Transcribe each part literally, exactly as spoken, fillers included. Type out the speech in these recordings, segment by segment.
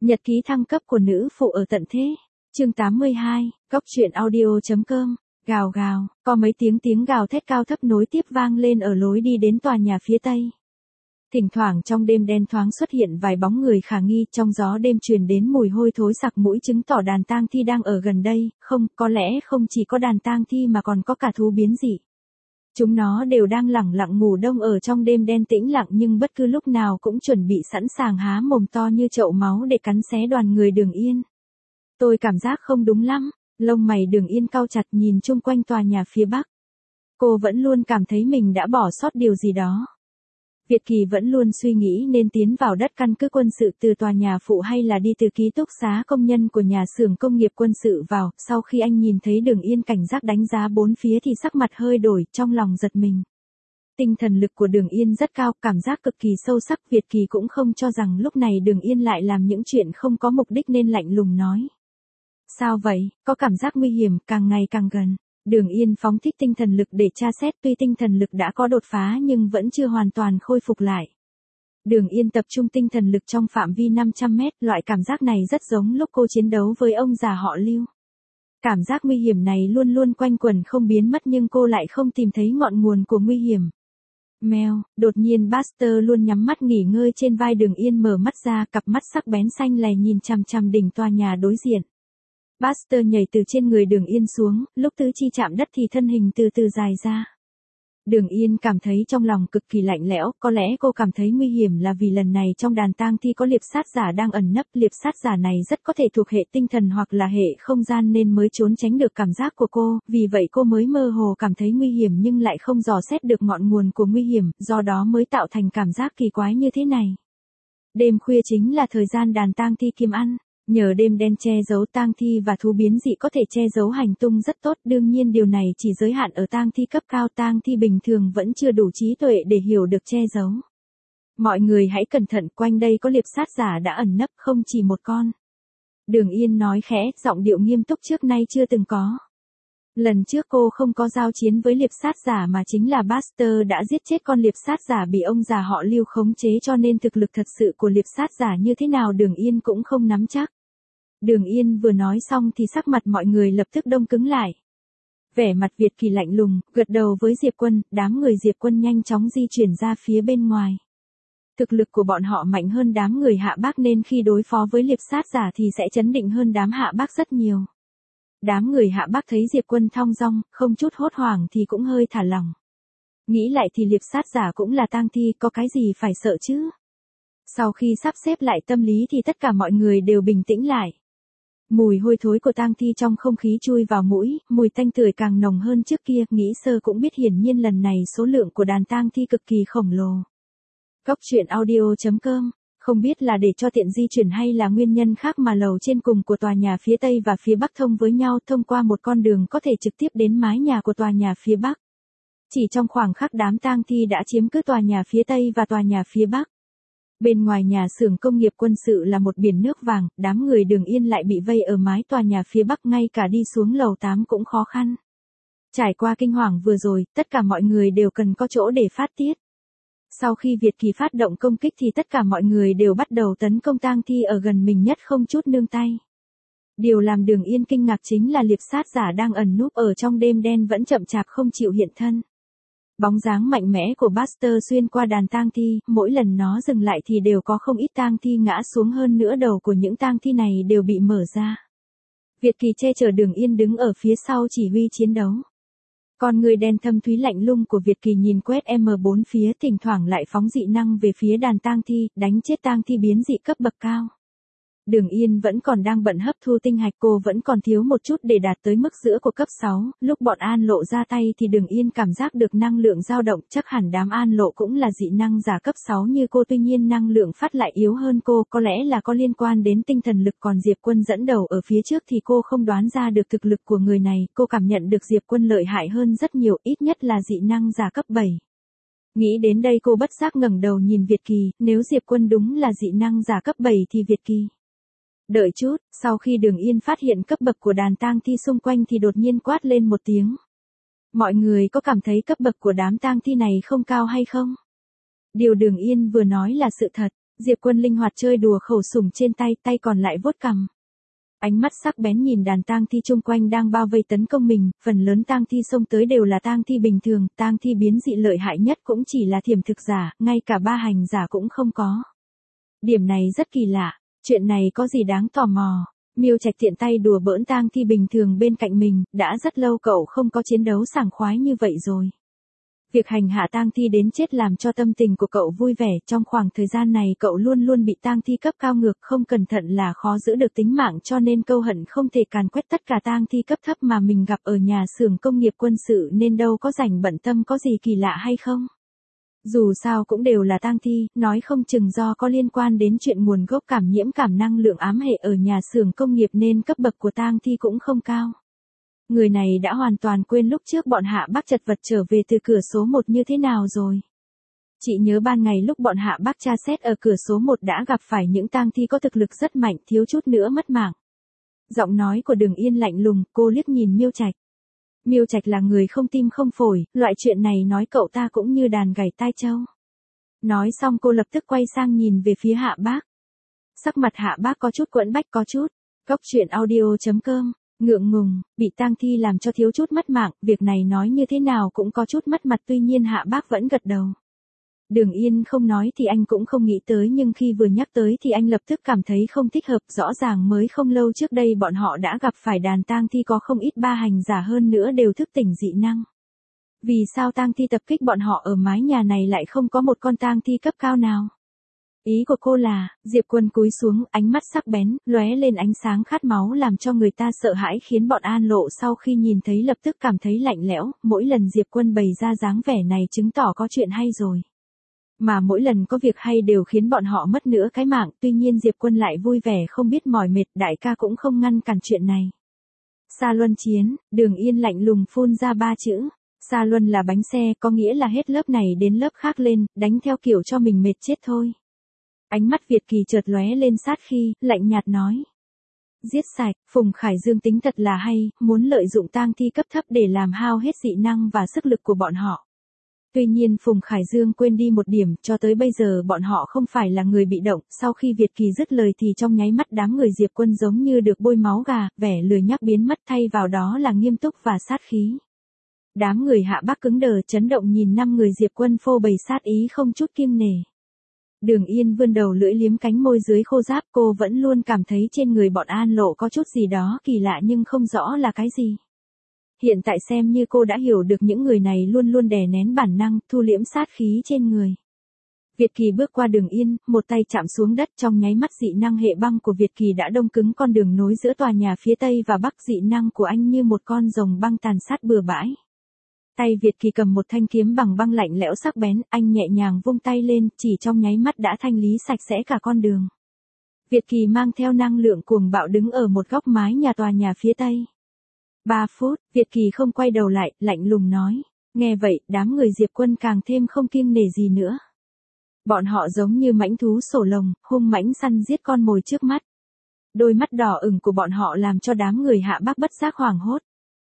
Nhật ký thăng cấp của nữ phụ ở tận thế. Chương tám mươi hai, Cóc truyện audio chấm com. Gào gào, có mấy tiếng tiếng gào thét cao thấp nối tiếp vang lên ở lối đi đến tòa nhà phía tây. Thỉnh thoảng trong đêm đen thoáng xuất hiện vài bóng người khả nghi, trong gió đêm truyền đến mùi hôi thối sặc mũi chứng tỏ đàn tang thi đang ở gần đây, không, có lẽ không chỉ có đàn tang thi mà còn có cả thú biến dị. Chúng nó đều đang lẳng lặng ngủ đông ở trong đêm đen tĩnh lặng nhưng bất cứ lúc nào cũng chuẩn bị sẵn sàng há mồm to như chậu máu để cắn xé đoàn người Đường Yên. Tôi cảm giác không đúng lắm, lông mày Đường Yên cau chặt nhìn chung quanh tòa nhà phía bắc. Cô vẫn luôn cảm thấy mình đã bỏ sót điều gì đó. Việt Kỳ vẫn luôn suy nghĩ nên tiến vào đất căn cứ quân sự từ tòa nhà phụ hay là đi từ ký túc xá công nhân của nhà xưởng công nghiệp quân sự vào. Sau khi anh nhìn thấy Đường Yên cảnh giác đánh giá bốn phía thì sắc mặt hơi đổi, trong lòng giật mình. Tinh thần lực của Đường Yên rất cao, cảm giác cực kỳ sâu sắc. Việt Kỳ cũng không cho rằng lúc này Đường Yên lại làm những chuyện không có mục đích nên lạnh lùng nói. Sao vậy, có cảm giác nguy hiểm càng ngày càng gần. Đường Yên phóng thích tinh thần lực để tra xét, tuy tinh thần lực đã có đột phá nhưng vẫn chưa hoàn toàn khôi phục lại. Đường Yên tập trung tinh thần lực trong phạm vi năm trăm mét, loại cảm giác này rất giống lúc cô chiến đấu với ông già họ Lưu. Cảm giác nguy hiểm này luôn luôn quanh quẩn không biến mất nhưng cô lại không tìm thấy ngọn nguồn của nguy hiểm. Mèo, đột nhiên Buster luôn nhắm mắt nghỉ ngơi trên vai Đường Yên mở mắt ra, cặp mắt sắc bén xanh lè nhìn chằm chằm đỉnh tòa nhà đối diện. Buster nhảy từ trên người Đường Yên xuống, lúc tứ chi chạm đất thì thân hình từ từ dài ra. Đường Yên cảm thấy trong lòng cực kỳ lạnh lẽo, có lẽ cô cảm thấy nguy hiểm là vì lần này trong đàn tang thi có liệp sát giả đang ẩn nấp, liệp sát giả này rất có thể thuộc hệ tinh thần hoặc là hệ không gian nên mới trốn tránh được cảm giác của cô, vì vậy cô mới mơ hồ cảm thấy nguy hiểm nhưng lại không dò xét được ngọn nguồn của nguy hiểm, do đó mới tạo thành cảm giác kỳ quái như thế này. Đêm khuya chính là thời gian đàn tang thi kiếm ăn. Nhờ đêm đen che giấu tang thi và thú biến dị có thể che giấu hành tung rất tốt, đương nhiên điều này chỉ giới hạn ở tang thi cấp cao, tang thi bình thường vẫn chưa đủ trí tuệ để hiểu được che giấu. Mọi người hãy cẩn thận, quanh đây có liệp sát giả đã ẩn nấp, không chỉ một con. Đường Yên nói khẽ, giọng điệu nghiêm túc trước nay chưa từng có. Lần trước cô không có giao chiến với liệp sát giả mà chính là Buster đã giết chết con liệp sát giả bị ông già họ Lưu khống chế, cho nên thực lực thật sự của liệp sát giả như thế nào Đường Yên cũng không nắm chắc. Đường Yên vừa nói xong thì sắc mặt mọi người lập tức đông cứng lại. Vẻ mặt Việt Kỳ lạnh lùng, gật đầu với Diệp Quân, đám người Diệp Quân nhanh chóng di chuyển ra phía bên ngoài. Thực lực của bọn họ mạnh hơn đám người Hạ Bác nên khi đối phó với liệp sát giả thì sẽ chấn định hơn đám Hạ Bác rất nhiều. Đám người Hạ Bác thấy Diệp Quân thong dong, không chút hốt hoảng thì cũng hơi thả lỏng. Nghĩ lại thì liệp sát giả cũng là tang thi, có cái gì phải sợ chứ? Sau khi sắp xếp lại tâm lý thì tất cả mọi người đều bình tĩnh lại. Mùi hôi thối của tang thi trong không khí chui vào mũi, mùi tanh tưởi càng nồng hơn trước kia, nghĩ sơ cũng biết hiển nhiên lần này số lượng của đàn tang thi cực kỳ khổng lồ. Cóc truyện audio chấm com. Không biết là để cho tiện di chuyển hay là nguyên nhân khác mà lầu trên cùng của tòa nhà phía Tây và phía Bắc thông với nhau thông qua một con đường có thể trực tiếp đến mái nhà của tòa nhà phía Bắc. Chỉ trong khoảng khắc đám tang thi đã chiếm cứ tòa nhà phía Tây và tòa nhà phía Bắc. Bên ngoài nhà xưởng công nghiệp quân sự là một biển nước vàng, đám người Đường Yên lại bị vây ở mái tòa nhà phía Bắc, ngay cả đi xuống lầu tám cũng khó khăn. Trải qua kinh hoàng vừa rồi, tất cả mọi người đều cần có chỗ để phát tiết. Sau khi Việt Kỳ phát động công kích thì tất cả mọi người đều bắt đầu tấn công tang thi ở gần mình nhất không chút nương tay. Điều làm Đường Yên kinh ngạc chính là liệp sát giả đang ẩn núp ở trong đêm đen vẫn chậm chạp không chịu hiện thân. Bóng dáng mạnh mẽ của Buster xuyên qua đàn tang thi, mỗi lần nó dừng lại thì đều có không ít tang thi ngã xuống, hơn nữa đầu của những tang thi này đều bị mở ra. Việt Kỳ che chở Đường Yên đứng ở phía sau chỉ huy chiến đấu. Con người đen thâm thúy lạnh lùng của Việt Kỳ nhìn quét em bốn phía, thỉnh thoảng lại phóng dị năng về phía đàn tang thi, đánh chết tang thi biến dị cấp bậc cao. Đường Yên vẫn còn đang bận hấp thu tinh hạch, cô vẫn còn thiếu một chút để đạt tới mức giữa của cấp sáu, lúc bọn An Lộ ra tay thì Đường Yên cảm giác được năng lượng dao động, chắc hẳn đám An Lộ cũng là dị năng giả cấp sáu như cô, tuy nhiên năng lượng phát lại yếu hơn cô, có lẽ là có liên quan đến tinh thần lực, còn Diệp Quân dẫn đầu ở phía trước thì cô không đoán ra được thực lực của người này, cô cảm nhận được Diệp Quân lợi hại hơn rất nhiều, ít nhất là dị năng giả cấp bảy. Nghĩ đến đây cô bất giác ngẩng đầu nhìn Việt Kỳ, nếu Diệp Quân đúng là dị năng giả cấp bảy thì Việt Kỳ. Đợi chút, sau khi Đường Yên phát hiện cấp bậc của đàn tang thi xung quanh thì đột nhiên quát lên một tiếng. Mọi người có cảm thấy cấp bậc của đám tang thi này không cao hay không? Điều Đường Yên vừa nói là sự thật. Diệp Quân linh hoạt chơi đùa khẩu sủng trên tay, tay còn lại vuốt cằm. Ánh mắt sắc bén nhìn đàn tang thi chung quanh đang bao vây tấn công mình, phần lớn tang thi xông tới đều là tang thi bình thường, tang thi biến dị lợi hại nhất cũng chỉ là thiểm thực giả, ngay cả ba hành giả cũng không có. Điểm này rất kỳ lạ, chuyện này có gì đáng tò mò. Miêu Trạch tiện tay đùa bỡn tang thi bình thường bên cạnh mình, đã rất lâu cậu không có chiến đấu sảng khoái như vậy rồi. Việc hành hạ tang thi đến chết làm cho tâm tình của cậu vui vẻ, trong khoảng thời gian này cậu luôn luôn bị tang thi cấp cao ngược, không cẩn thận là khó giữ được tính mạng, cho nên câu hận không thể càn quét tất cả tang thi cấp thấp mà mình gặp ở nhà xưởng công nghiệp quân sự, nên đâu có rảnh bận tâm có gì kỳ lạ hay không. Dù sao cũng đều là tang thi, nói không chừng do có liên quan đến chuyện nguồn gốc cảm nhiễm cảm năng lượng ám hệ ở nhà xưởng công nghiệp nên cấp bậc của tang thi cũng không cao. Người này đã hoàn toàn quên lúc trước bọn Hạ Bác chật vật trở về từ cửa số một như thế nào rồi. Chị nhớ ban ngày lúc bọn Hạ Bác tra xét ở cửa số một đã gặp phải những tang thi có thực lực rất mạnh, thiếu chút nữa mất mạng. Giọng nói của Đường Yên lạnh lùng, cô liếc nhìn Miêu Trạch. Miêu Trạch là người không tim không phổi, loại chuyện này nói cậu ta cũng như đàn gảy tai trâu. Nói xong cô lập tức quay sang nhìn về phía Hạ Bác. Sắc mặt Hạ Bác có chút quẫn bách, có chút. Cốc truyện audio chấm com. Ngượng ngùng, bị tang thi làm cho thiếu chút mất mạng, việc này nói như thế nào cũng có chút mất mặt, tuy nhiên Hạ Bác vẫn gật đầu. Đường Yên không nói thì anh cũng không nghĩ tới, nhưng khi vừa nhắc tới thì anh lập tức cảm thấy không thích hợp, rõ ràng mới không lâu trước đây bọn họ đã gặp phải đàn tang thi có không ít ba hành giả hơn nữa đều thức tỉnh dị năng. Vì sao tang thi tập kích bọn họ ở mái nhà này lại không có một con tang thi cấp cao nào? Ý của cô là, Diệp Quân cúi xuống, ánh mắt sắc bén, lóe lên ánh sáng khát máu làm cho người ta sợ hãi, khiến bọn An Lộ sau khi nhìn thấy lập tức cảm thấy lạnh lẽo, mỗi lần Diệp Quân bày ra dáng vẻ này chứng tỏ có chuyện hay rồi. Mà mỗi lần có việc hay đều khiến bọn họ mất nửa cái mạng, tuy nhiên Diệp Quân lại vui vẻ không biết mỏi mệt, đại ca cũng không ngăn cản chuyện này. Sa luân chiến, Đường Yên lạnh lùng phun ra ba chữ. Sa luân là bánh xe, có nghĩa là hết lớp này đến lớp khác lên, đánh theo kiểu cho mình mệt chết thôi. Ánh mắt Việt Kỳ chợt lóe lên sát khí, lạnh nhạt nói. Giết sạch, Phùng Khải Dương tính thật là hay, muốn lợi dụng tang thi cấp thấp để làm hao hết dị năng và sức lực của bọn họ. Tuy nhiên Phùng Khải Dương quên đi một điểm, cho tới bây giờ bọn họ không phải là người bị động, sau khi Việt Kỳ dứt lời thì trong nháy mắt đám người Diệp Quân giống như được bôi máu gà, vẻ lười nhác biến mất, thay vào đó là nghiêm túc và sát khí. Đám người Hạ Bác cứng đờ chấn động nhìn năm người Diệp Quân phô bày sát ý không chút kiêng nể. Đường Yên vươn đầu lưỡi liếm cánh môi dưới khô ráp, cô vẫn luôn cảm thấy trên người bọn An Lộ có chút gì đó kỳ lạ nhưng không rõ là cái gì. Hiện tại xem như cô đã hiểu được những người này luôn luôn đè nén bản năng, thu liễm sát khí trên người. Việt Kỳ bước qua Đường Yên, một tay chạm xuống đất, trong nháy mắt dị năng hệ băng của Việt Kỳ đã đông cứng con đường nối giữa tòa nhà phía Tây và Bắc, dị năng của anh như một con rồng băng tàn sát bừa bãi. Tay Việt Kỳ cầm một thanh kiếm bằng băng lạnh lẽo sắc bén, anh nhẹ nhàng vung tay lên, chỉ trong nháy mắt đã thanh lý sạch sẽ cả con đường. Việt Kỳ mang theo năng lượng cuồng bạo đứng ở một góc mái nhà tòa nhà phía Tây. Ba phút, Việt Kỳ không quay đầu lại, lạnh lùng nói. Nghe vậy, đám người Diệp Quân càng thêm không kiêng nể gì nữa. Bọn họ giống như mãnh thú sổ lồng, hung mãnh săn giết con mồi trước mắt. Đôi mắt đỏ ửng của bọn họ làm cho đám người Hạ Bác bất giác hoảng hốt.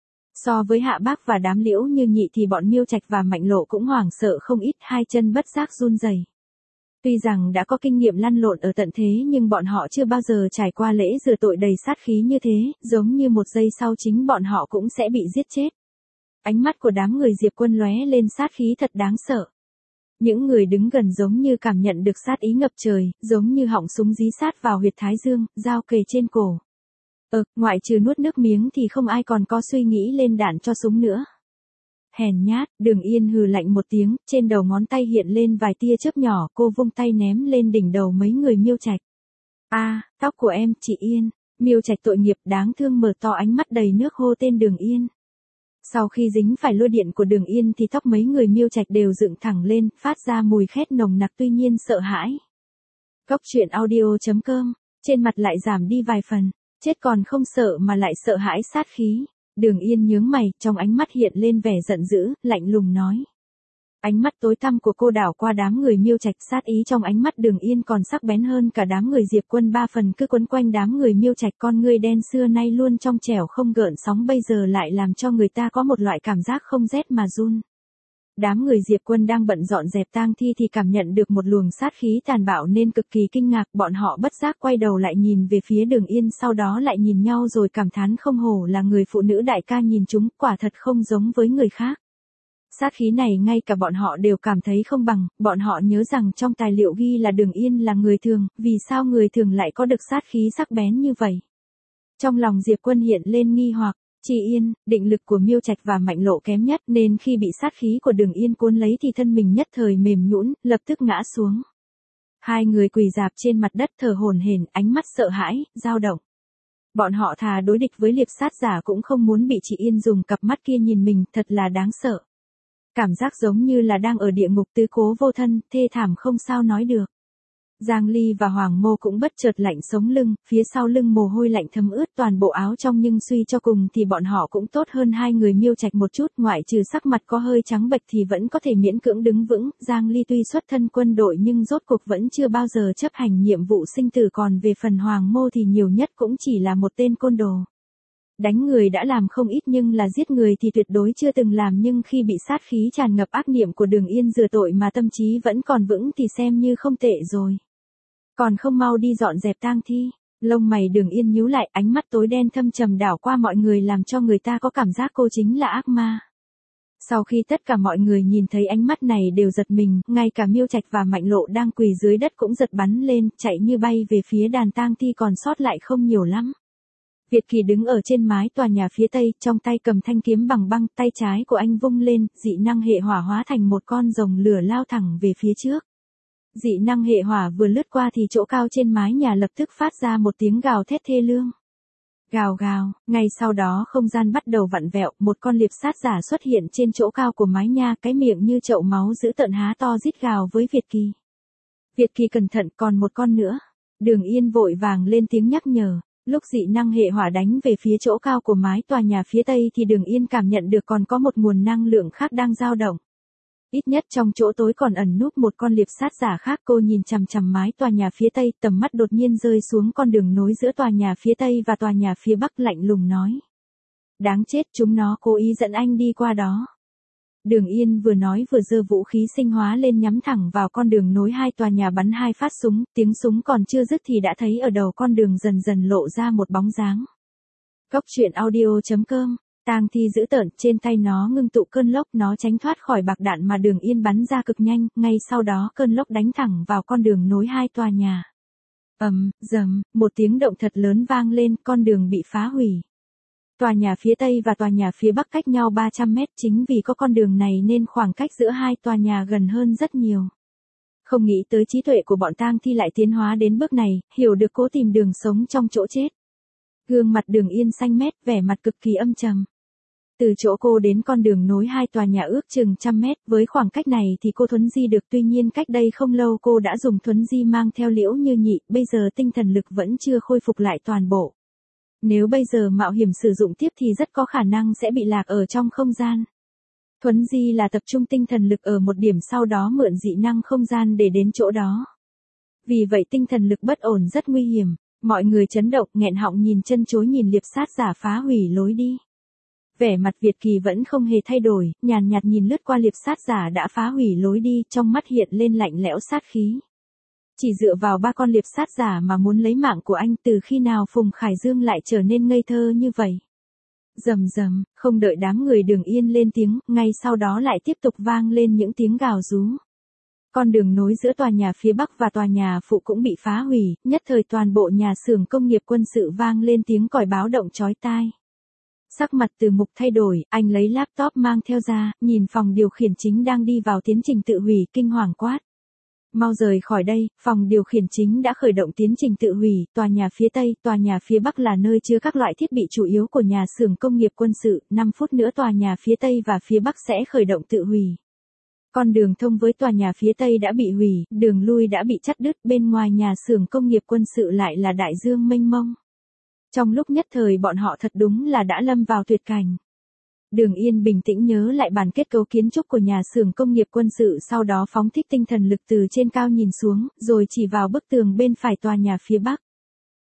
So với Hạ Bác và đám Liễu Như Nhị thì bọn Miêu Trạch và Mạnh Lộ cũng hoảng sợ không ít, hai chân bất giác run rẩy. Tuy rằng đã có kinh nghiệm lăn lộn ở tận thế nhưng bọn họ chưa bao giờ trải qua lễ rửa tội đầy sát khí như thế, giống như một giây sau chính bọn họ cũng sẽ bị giết chết. Ánh mắt của đám người Diệp Quân lóe lên sát khí thật đáng sợ. Những người đứng gần giống như cảm nhận được sát ý ngập trời, giống như họng súng dí sát vào huyệt thái dương, dao kề trên cổ. Ờ, ngoại trừ nuốt nước miếng thì không ai còn có suy nghĩ lên đạn cho súng nữa. Hèn nhát, Đường Yên hừ lạnh một tiếng, trên đầu ngón tay hiện lên vài tia chớp nhỏ, cô vung tay ném lên đỉnh đầu mấy người Miêu Trạch. A, à, tóc của em, chị Yên. Miêu Trạch tội nghiệp đáng thương mở to ánh mắt đầy nước hô tên Đường Yên. Sau khi dính phải lôi điện của Đường Yên thì tóc mấy người Miêu Trạch đều dựng thẳng lên, phát ra mùi khét nồng nặc, tuy nhiên sợ hãi. Cốc truyện audio chấm com, trên mặt lại giảm đi vài phần, chết còn không sợ mà lại sợ hãi sát khí. Đường Yên nhướng mày, trong ánh mắt hiện lên vẻ giận dữ, lạnh lùng nói. Ánh mắt tối tăm của cô đảo qua đám người Miêu Trạch, sát ý trong ánh mắt Đường Yên còn sắc bén hơn cả đám người Diệp Quân ba phần, cứ quấn quanh đám người Miêu Trạch, con ngươi đen xưa nay luôn trong trẻo không gợn sóng bây giờ lại làm cho người ta có một loại cảm giác không rét mà run. Đám người Diệp Quân đang bận dọn dẹp tang thi thì cảm nhận được một luồng sát khí tàn bạo nên cực kỳ kinh ngạc, bọn họ bất giác quay đầu lại nhìn về phía Đường Yên, sau đó lại nhìn nhau rồi cảm thán không hổ là người phụ nữ đại ca nhìn chúng, quả thật không giống với người khác. Sát khí này ngay cả bọn họ đều cảm thấy không bằng, bọn họ nhớ rằng trong tài liệu ghi là Đường Yên là người thường, vì sao người thường lại có được sát khí sắc bén như vậy? Trong lòng Diệp Quân hiện lên nghi hoặc. Chi Yên, định lực của Miêu Trạch và Mạnh Lộ kém nhất nên khi bị sát khí của Đường Yên cuốn lấy thì thân mình nhất thời mềm nhũn, lập tức ngã xuống. Hai người quỳ rạp trên mặt đất thở hổn hển, ánh mắt sợ hãi, dao động. Bọn họ thà đối địch với liệp sát giả cũng không muốn bị chị Yên dùng cặp mắt kia nhìn mình, thật là đáng sợ. Cảm giác giống như là đang ở địa ngục tứ cố vô thân, thê thảm không sao nói được. Giang Ly và Hoàng Mô cũng bất chợt lạnh sống lưng, phía sau lưng mồ hôi lạnh thấm ướt toàn bộ áo trong, nhưng suy cho cùng thì bọn họ cũng tốt hơn hai người Miêu Trạch một chút, ngoại trừ sắc mặt có hơi trắng bệch thì vẫn có thể miễn cưỡng đứng vững. Giang Ly tuy xuất thân quân đội nhưng rốt cuộc vẫn chưa bao giờ chấp hành nhiệm vụ sinh tử, còn về phần Hoàng Mô thì nhiều nhất cũng chỉ là một tên côn đồ. Đánh người đã làm không ít nhưng là giết người thì tuyệt đối chưa từng làm, nhưng khi bị sát khí tràn ngập ác niệm của Đường Yên rửa tội mà tâm trí vẫn còn vững thì xem như không tệ rồi. Còn không mau đi dọn dẹp tang thi. Lông mày Đường Yên nhíu lại, ánh mắt tối đen thâm trầm đảo qua mọi người làm cho người ta có cảm giác cô chính là ác ma. Sau khi tất cả mọi người nhìn thấy ánh mắt này đều giật mình, ngay cả Miêu Trạch và Mạnh Lộ đang quỳ dưới đất cũng giật bắn lên, chạy như bay về phía đàn tang thi còn sót lại không nhiều lắm. Việt Kỳ đứng ở trên mái tòa nhà phía tây, trong tay cầm thanh kiếm bằng băng, tay trái của anh vung lên, dị năng hệ hỏa hóa thành một con rồng lửa lao thẳng về phía trước. Dị năng hệ hỏa vừa lướt qua thì chỗ cao trên mái nhà lập tức phát ra một tiếng gào thét thê lương. Gào gào, ngay sau đó không gian bắt đầu vặn vẹo, một con liệp sát giả xuất hiện trên chỗ cao của mái nhà, cái miệng như chậu máu dữ tợn há to rít gào với Việt Kỳ. Việt Kỳ cẩn thận, còn một con nữa. Đường Yên vội vàng lên tiếng nhắc nhở. Lúc dị năng hệ hỏa đánh về phía chỗ cao của mái tòa nhà phía tây thì Đường Yên cảm nhận được còn có một nguồn năng lượng khác đang dao động. Ít nhất trong chỗ tối còn ẩn núp một con liệp sát giả khác. Cô nhìn chằm chằm mái tòa nhà phía tây, tầm mắt đột nhiên rơi xuống con đường nối giữa tòa nhà phía tây và tòa nhà phía bắc, lạnh lùng nói. Đáng chết, chúng nó cố ý dẫn anh đi qua đó. Đường Yên vừa nói vừa giơ vũ khí sinh hóa lên nhắm thẳng vào con đường nối hai tòa nhà, bắn hai phát súng, tiếng súng còn chưa dứt thì đã thấy ở đầu con đường dần dần lộ ra một bóng dáng. Cốc truyện audio chấm com. Tang thi dữ tợn, trên tay nó ngưng tụ cơn lốc, nó tránh thoát khỏi bạc đạn mà Đường Yên bắn ra cực nhanh, ngay sau đó cơn lốc đánh thẳng vào con đường nối hai tòa nhà. Ầm, dầm, một tiếng động thật lớn vang lên, con đường bị phá hủy. Tòa nhà phía tây và tòa nhà phía bắc cách nhau ba trăm mét, chính vì có con đường này nên khoảng cách giữa hai tòa nhà gần hơn rất nhiều. Không nghĩ tới trí tuệ của bọn tang thi lại tiến hóa đến bước này, hiểu được cố tìm đường sống trong chỗ chết. Gương mặt Đường Yên xanh mét, vẻ mặt cực kỳ âm trầm. Từ chỗ cô đến con đường nối hai tòa nhà ước chừng trăm mét, với khoảng cách này thì cô thuấn di được, tuy nhiên cách đây không lâu cô đã dùng thuấn di mang theo Liễu Như Nhị, bây giờ tinh thần lực vẫn chưa khôi phục lại toàn bộ. Nếu bây giờ mạo hiểm sử dụng tiếp thì rất có khả năng sẽ bị lạc ở trong không gian. Thuấn di là tập trung tinh thần lực ở một điểm, sau đó mượn dị năng không gian để đến chỗ đó. Vì vậy tinh thần lực bất ổn rất nguy hiểm. Mọi người chấn động, nghẹn họng nhìn chân chối nhìn liệp sát giả phá hủy lối đi. Vẻ mặt Việt Kỳ vẫn không hề thay đổi, nhàn nhạt nhìn lướt qua liệp sát giả đã phá hủy lối đi, trong mắt hiện lên lạnh lẽo sát khí. Chỉ dựa vào ba con liệp sát giả mà muốn lấy mạng của anh, từ khi nào Phùng Khải Dương lại trở nên ngây thơ như vậy? Rầm rầm, không đợi đám người Đường Yên lên tiếng, ngay sau đó lại tiếp tục vang lên những tiếng gào rú. Con đường nối giữa tòa nhà phía bắc và tòa nhà phụ cũng bị phá hủy, nhất thời toàn bộ nhà xưởng công nghiệp quân sự vang lên tiếng còi báo động chói tai. Sắc mặt Từ Mục thay đổi, anh lấy laptop mang theo ra, nhìn phòng điều khiển chính đang đi vào tiến trình tự hủy, kinh hoàng quát. Mau rời khỏi đây, phòng điều khiển chính đã khởi động tiến trình tự hủy, tòa nhà phía tây, tòa nhà phía bắc là nơi chứa các loại thiết bị chủ yếu của nhà xưởng công nghiệp quân sự, năm phút nữa tòa nhà phía tây và phía bắc sẽ khởi động tự hủy. Con đường thông với tòa nhà phía tây đã bị hủy, đường lui đã bị chặt đứt, bên ngoài nhà xưởng công nghiệp quân sự lại là đại dương mênh mông. Trong lúc nhất thời bọn họ thật đúng là đã lâm vào tuyệt cảnh. Đường Yên bình tĩnh nhớ lại bản kết cấu kiến trúc của nhà xưởng công nghiệp quân sự, sau đó phóng thích tinh thần lực từ trên cao nhìn xuống, rồi chỉ vào bức tường bên phải tòa nhà phía bắc.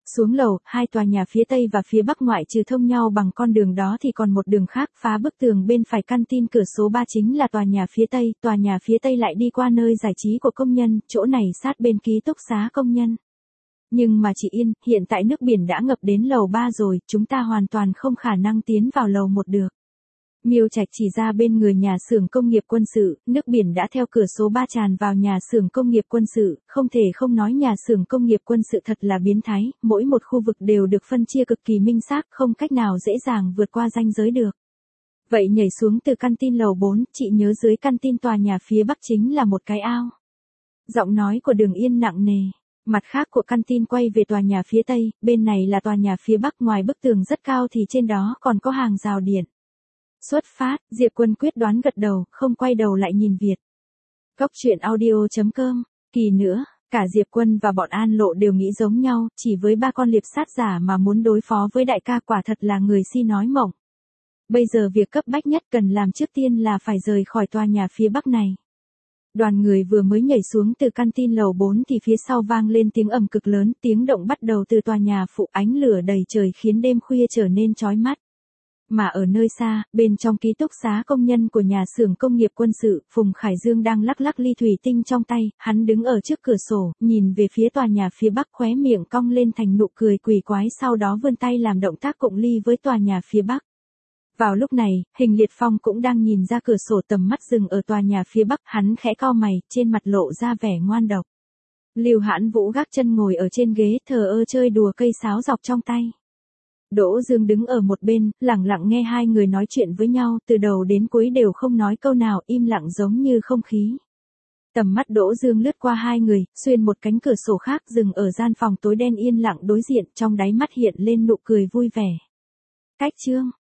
Xuống lầu, hai tòa nhà phía tây và phía bắc ngoại trừ thông nhau bằng con đường đó thì còn một đường khác phá bức tường bên phải căn tin cửa số ba chính là tòa nhà phía tây, tòa nhà phía tây lại đi qua nơi giải trí của công nhân, chỗ này sát bên ký túc xá công nhân. Nhưng mà chị Yên, hiện tại nước biển đã ngập đến lầu ba rồi, chúng ta hoàn toàn không khả năng tiến vào lầu một được. Miêu Trạch chỉ ra bên người nhà xưởng công nghiệp quân sự, nước biển đã theo cửa số ba tràn vào nhà xưởng công nghiệp quân sự, không thể không nói nhà xưởng công nghiệp quân sự thật là biến thái, mỗi một khu vực đều được phân chia cực kỳ minh xác, không cách nào dễ dàng vượt qua ranh giới được. Vậy nhảy xuống từ căn tin lầu bốn, chị nhớ dưới căn tin tòa nhà phía bắc chính là một cái ao. Giọng nói của Đường Yên nặng nề. Mặt khác của căn tin quay về tòa nhà phía tây, bên này là tòa nhà phía bắc, ngoài bức tường rất cao thì trên đó còn có hàng rào điện. Xuất phát, Diệp Quân quyết đoán gật đầu, không quay đầu lại nhìn Việt. Góc truyện audio chấm com, kỳ nữa, cả Diệp Quân và bọn An Lộ đều nghĩ giống nhau, chỉ với ba con liệp sát giả mà muốn đối phó với đại ca quả thật là người si nói mộng. Bây giờ việc cấp bách nhất cần làm trước tiên là phải rời khỏi tòa nhà phía bắc này. Đoàn người vừa mới nhảy xuống từ căn tin lầu bốn thì phía sau vang lên tiếng ầm cực lớn, tiếng động bắt đầu từ tòa nhà phụ, ánh lửa đầy trời khiến đêm khuya trở nên chói mắt. Mà ở nơi xa, bên trong ký túc xá công nhân của nhà xưởng công nghiệp quân sự, Phùng Khải Dương đang lắc lắc ly thủy tinh trong tay, hắn đứng ở trước cửa sổ, nhìn về phía tòa nhà phía bắc, khóe miệng cong lên thành nụ cười quỷ quái, sau đó vươn tay làm động tác cụng ly với tòa nhà phía bắc. Vào lúc này, Hình Liệt Phong cũng đang nhìn ra cửa sổ, tầm mắt dừng ở tòa nhà phía bắc, hắn khẽ cau mày, trên mặt lộ ra vẻ ngoan độc. Lưu Hãn Vũ gác chân ngồi ở trên ghế, thờ ơ chơi đùa cây sáo dọc trong tay. Đỗ Dương đứng ở một bên, lặng lặng nghe hai người nói chuyện với nhau, từ đầu đến cuối đều không nói câu nào, im lặng giống như không khí. Tầm mắt Đỗ Dương lướt qua hai người, xuyên một cánh cửa sổ khác, dừng ở gian phòng tối đen yên lặng đối diện, trong đáy mắt hiện lên nụ cười vui vẻ. Cách Trương,